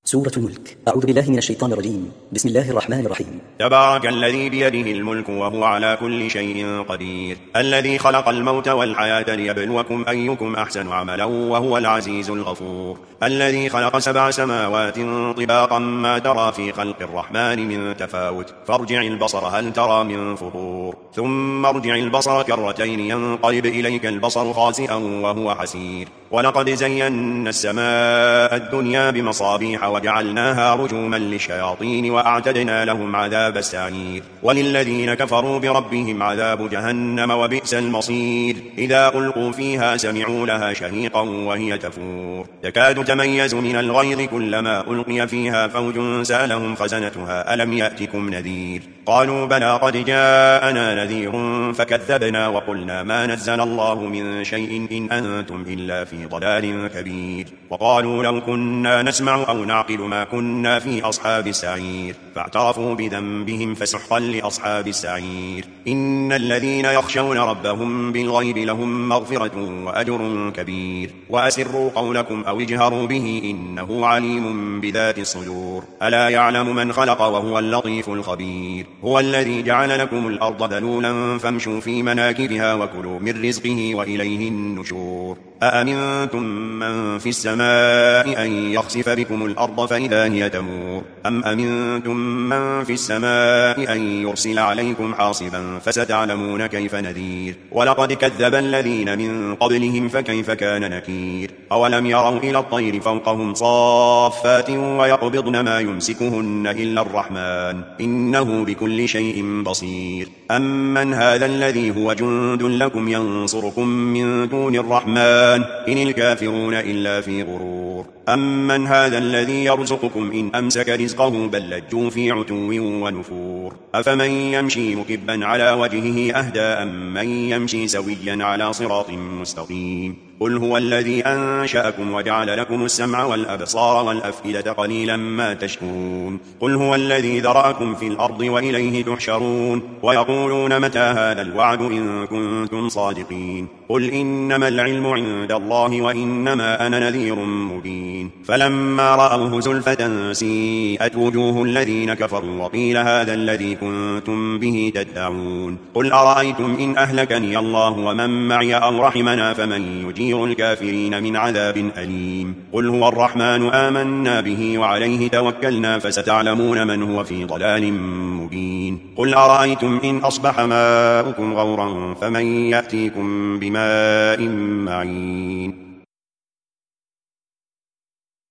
سورة الملك. أعوذ بالله من الشيطان الرجيم. بسم الله الرحمن الرحيم. تبارك الذي بيده الملك وهو على كل شيء قدير، الذي خلق الموت والحياة ليبلوكم أيكم أحسن عملا وهو العزيز الغفور، الذي خلق 7 سماوات طباقا ما ترى في خلق الرحمن من تفاوت، فارجع البصر هل ترى من فطور، ثم ارجع البصر كرتين ينقلب إليك البصر خاسئا وهو حسير، ولقد زينا السماء الدنيا بمصابيح وجعلناها رجوما للشياطين وأعتدنا لهم عذاب السعير، وللذين كفروا بربهم عذاب جهنم وبئس المصير، إذا ألقوا فيها سمعوا لها شهيقا وهي تفور، تكاد تميز من الغيظ كلما ألقي فيها فوج سألهم خزنتها ألم يأتكم نذير، قالوا بلى قد جاءنا نذير فكذبنا وقلنا ما نزل الله من شيء إن أنتم إلا في ضلال كبير، وقالوا لو كنا نسمع أو نعقل ما كنا في أصحاب السعير، فاعترفوا بذنبهم فسحقا لأصحاب السعير، إن الذين يخشون ربهم بالغيب لهم مغفرة وأجر كبير، وأسروا قولكم أو اجهروا به إنه عليم بذات الصدور، ألا يعلم من خلق وهو اللطيف الخبير، هو الذي جعل لكم الأرض ذلولا فامشوا في مناكبها وكلوا من رزقه وإليه النشور، أأمنتم من في السماء أن يخسف بكم الأرض فإذا هي تمور، أم أمنتم من في السماء أن يرسل عليكم حاصبا فستعلمون كيف نذير، ولقد كذب الذين من قبلهم فكيف كان نكير، أولم يروا إلى الطير فوقهم صافات ويقبضن ما يمسكهن إلا الرحمن إنه بكل شيء بصير، أمن هذا الذي هو جند لكم ينصركم من دون الرحمن إن الكافرون إلا في غرور، أمن هذا الذي يرزقكم إن أمسك رزقه بل لجوا في عتو ونفور، أفمن يمشي مكبا على وجهه أهدى أم من يمشي سويا على صراط مستقيم، قل هو الذي أنشأكم وجعل لكم السمع والأبصار والأفئدة قليلا ما تشكرون، قل هو الذي ذرأكم في الأرض وإليه تحشرون، ويقولون متى هذا الوعد إن كنتم صادقين، قل إنما العلم عند الله وإنما أنا نذير مبين، فلما رأوه زلفة سيئت وجوه الذين كفروا وقيل هذا الذي كنتم به تدعون، قل أرأيتم إن أهلكني الله ومن معي أو رحمنا فمن يجير الكافرين من عذاب أليم، قل هو الرحمن آمنا به وعليه توكلنا فستعلمون من هو في ضلال مبين، قل أرأيتم إن أصبح ماؤكم غورا فمن يأتيكم بماء معين.